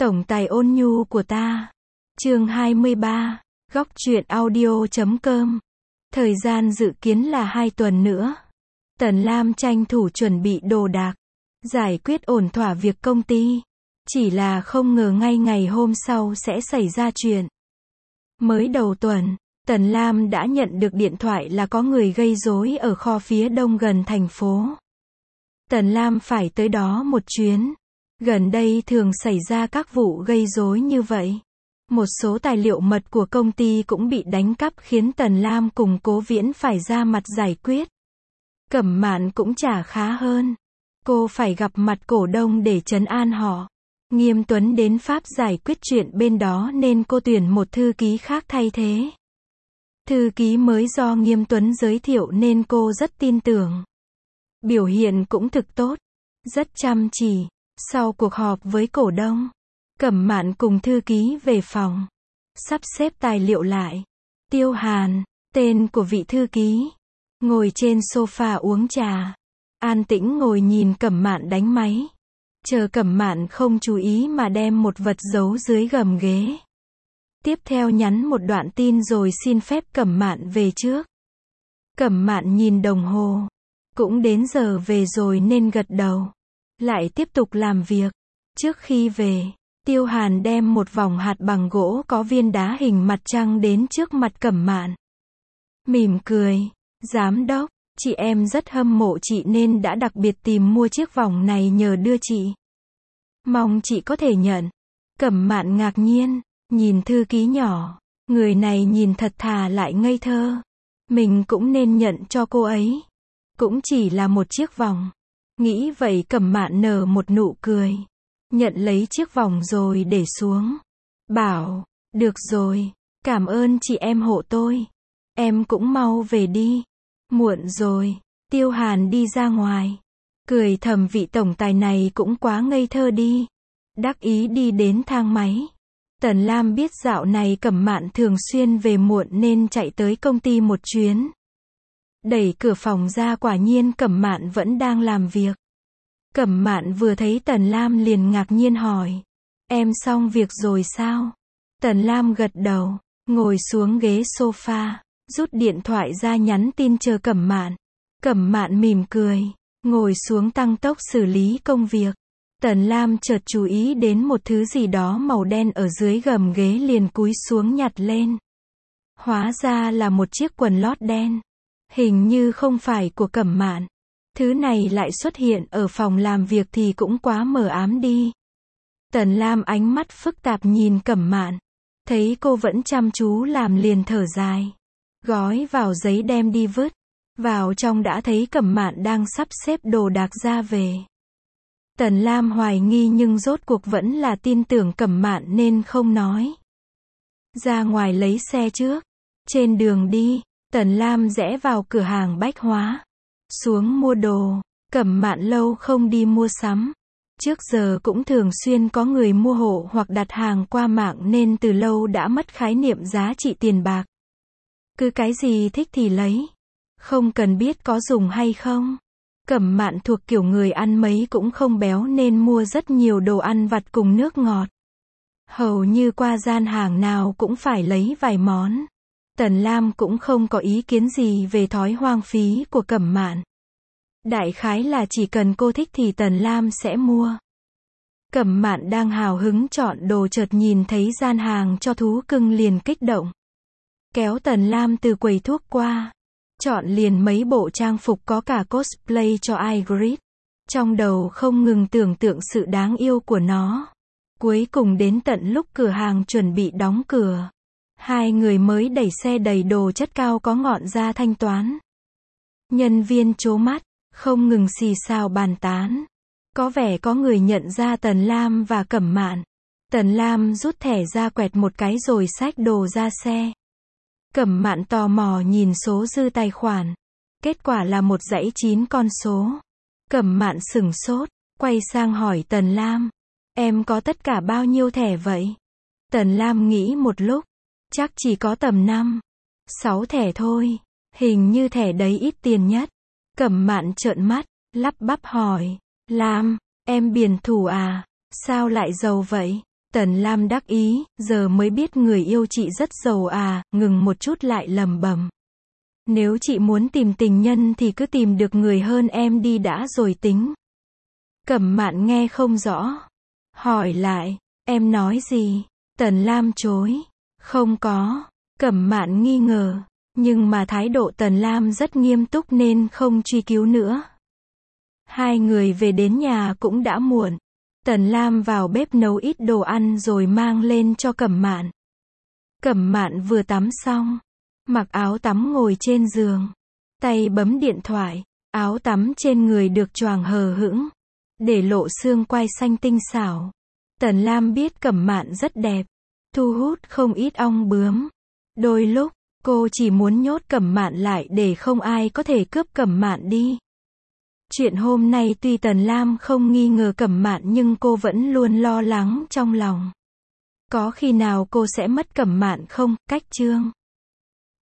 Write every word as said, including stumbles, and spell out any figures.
Tổng tài ôn nhu của ta. Chương hai mươi ba, góc truyện audio chấm com. Thời gian dự kiến là hai tuần nữa. Tần Lam tranh thủ chuẩn bị đồ đạc, giải quyết ổn thỏa việc công ty. Chỉ là không ngờ ngay ngày hôm sau sẽ xảy ra chuyện. Mới đầu tuần, Tần Lam đã nhận được điện thoại là có người gây rối ở kho phía đông gần thành phố. Tần Lam phải tới đó một chuyến. Gần đây thường xảy ra các vụ gây rối như vậy. Một số tài liệu mật của công ty cũng bị đánh cắp khiến Tần Lam cùng Cố Viễn phải ra mặt giải quyết. Cẩm Mạn cũng chả khá hơn. Cô phải gặp mặt cổ đông để trấn an họ. Nghiêm Tuấn đến Pháp giải quyết chuyện bên đó nên cô tuyển một thư ký khác thay thế. Thư ký mới do Nghiêm Tuấn giới thiệu nên cô rất tin tưởng. Biểu hiện cũng thực tốt, rất chăm chỉ. Sau cuộc họp với cổ đông, Cẩm Mạn cùng thư ký về phòng, sắp xếp tài liệu lại. Tiêu Hàn, tên của vị thư ký, ngồi trên sofa uống trà, an tĩnh ngồi nhìn Cẩm Mạn đánh máy. Chờ Cẩm Mạn không chú ý mà đem một vật giấu dưới gầm ghế. Tiếp theo nhắn một đoạn tin rồi xin phép Cẩm Mạn về trước. Cẩm Mạn nhìn đồng hồ, cũng đến giờ về rồi nên gật đầu. Lại tiếp tục làm việc. Trước khi về, Tiêu Hàn đem một vòng hạt bằng gỗ có viên đá hình mặt trăng đến trước mặt Cẩm Mạn. Mỉm cười, giám đốc, chị em rất hâm mộ chị nên đã đặc biệt tìm mua chiếc vòng này nhờ đưa chị. Mong chị có thể nhận. Cẩm Mạn ngạc nhiên, nhìn thư ký nhỏ, người này nhìn thật thà lại ngây thơ. Mình cũng nên nhận cho cô ấy. Cũng chỉ là một chiếc vòng. Nghĩ vậy Cẩm Mạn nở một nụ cười. Nhận lấy chiếc vòng rồi để xuống. Bảo, được rồi, cảm ơn chị em hộ tôi. Em cũng mau về đi. Muộn rồi. Tiêu Hàn đi ra ngoài. Cười thầm vị tổng tài này cũng quá ngây thơ đi. Đắc ý đi đến thang máy. Tần Lam biết dạo này Cẩm Mạn thường xuyên về muộn nên chạy tới công ty một chuyến. Đẩy cửa phòng ra quả nhiên Cẩm Mạn vẫn đang làm việc. Cẩm Mạn vừa thấy Tần Lam liền ngạc nhiên hỏi. Em xong việc rồi sao? Tần Lam gật đầu, ngồi xuống ghế sofa, rút điện thoại ra nhắn tin chờ Cẩm Mạn. Cẩm Mạn mỉm cười, ngồi xuống tăng tốc xử lý công việc. Tần Lam chợt chú ý đến một thứ gì đó màu đen ở dưới gầm ghế liền cúi xuống nhặt lên. Hóa ra là một chiếc quần lót đen. Hình như không phải của Cẩm Mạn. Thứ này lại xuất hiện ở phòng làm việc thì cũng quá mờ ám đi. Tần Lam ánh mắt phức tạp nhìn Cẩm Mạn. Thấy cô vẫn chăm chú làm liền thở dài. Gói vào giấy đem đi vứt. Vào trong đã thấy Cẩm Mạn đang sắp xếp đồ đạc ra về. Tần Lam hoài nghi nhưng rốt cuộc vẫn là tin tưởng Cẩm Mạn nên không nói. Ra ngoài lấy xe trước. Trên đường đi, Tần Lam rẽ vào cửa hàng bách hóa. Xuống mua đồ. Cẩm Mạn lâu không đi mua sắm. Trước giờ cũng thường xuyên có người mua hộ hoặc đặt hàng qua mạng nên từ lâu đã mất khái niệm giá trị tiền bạc. Cứ cái gì thích thì lấy. Không cần biết có dùng hay không. Cẩm Mạn thuộc kiểu người ăn mấy cũng không béo nên mua rất nhiều đồ ăn vặt cùng nước ngọt. Hầu như qua gian hàng nào cũng phải lấy vài món. Tần Lam cũng không có ý kiến gì về thói hoang phí của Cẩm Mạn. Đại khái là chỉ cần cô thích thì Tần Lam sẽ mua. Cẩm Mạn đang hào hứng chọn đồ chợt nhìn thấy gian hàng cho thú cưng liền kích động. Kéo Tần Lam từ quầy thuốc qua. Chọn liền mấy bộ trang phục có cả cosplay cho Ygritte. Trong đầu không ngừng tưởng tượng sự đáng yêu của nó. Cuối cùng đến tận lúc cửa hàng chuẩn bị đóng cửa. Hai người mới đẩy xe đầy đồ chất cao có ngọn ra thanh toán. Nhân viên trố mắt, không ngừng xì xào bàn tán. Có vẻ có người nhận ra Tần Lam và Cẩm Mạn. Tần Lam rút thẻ ra quẹt một cái rồi xách đồ ra xe. Cẩm Mạn tò mò nhìn số dư tài khoản. Kết quả là một dãy chín con số. Cẩm Mạn sửng sốt, quay sang hỏi Tần Lam. Em có tất cả bao nhiêu thẻ vậy? Tần Lam nghĩ một lúc. Chắc chỉ có tầm năm, sáu thẻ thôi. Hình như thẻ đấy ít tiền nhất. Cẩm Mạn trợn mắt, lắp bắp hỏi. Lam, em biển thủ à? Sao lại giàu vậy? Tần Lam đắc ý, giờ mới biết người yêu chị rất giàu à, ngừng một chút lại lẩm bẩm. Nếu chị muốn tìm tình nhân thì cứ tìm được người hơn em đi đã rồi tính. Cẩm Mạn nghe không rõ. Hỏi lại, em nói gì? Tần Lam chối. Không có. Cẩm Mạn nghi ngờ. Nhưng mà thái độ Tần Lam rất nghiêm túc nên không truy cứu nữa. Hai người về đến nhà cũng đã muộn. Tần Lam vào bếp nấu ít đồ ăn rồi mang lên cho Cẩm Mạn. Cẩm Mạn vừa tắm xong, mặc áo tắm ngồi trên giường, tay bấm điện thoại, áo tắm trên người được choàng hờ hững, để lộ xương quai xanh tinh xảo. Tần Lam biết Cẩm Mạn rất đẹp, thu hút không ít ong bướm. Đôi lúc, cô chỉ muốn nhốt Cẩm Mạn lại để không ai có thể cướp Cẩm Mạn đi. Chuyện hôm nay tuy Tần Lam không nghi ngờ Cẩm Mạn nhưng cô vẫn luôn lo lắng trong lòng. Có khi nào cô sẽ mất Cẩm Mạn không? Cách chương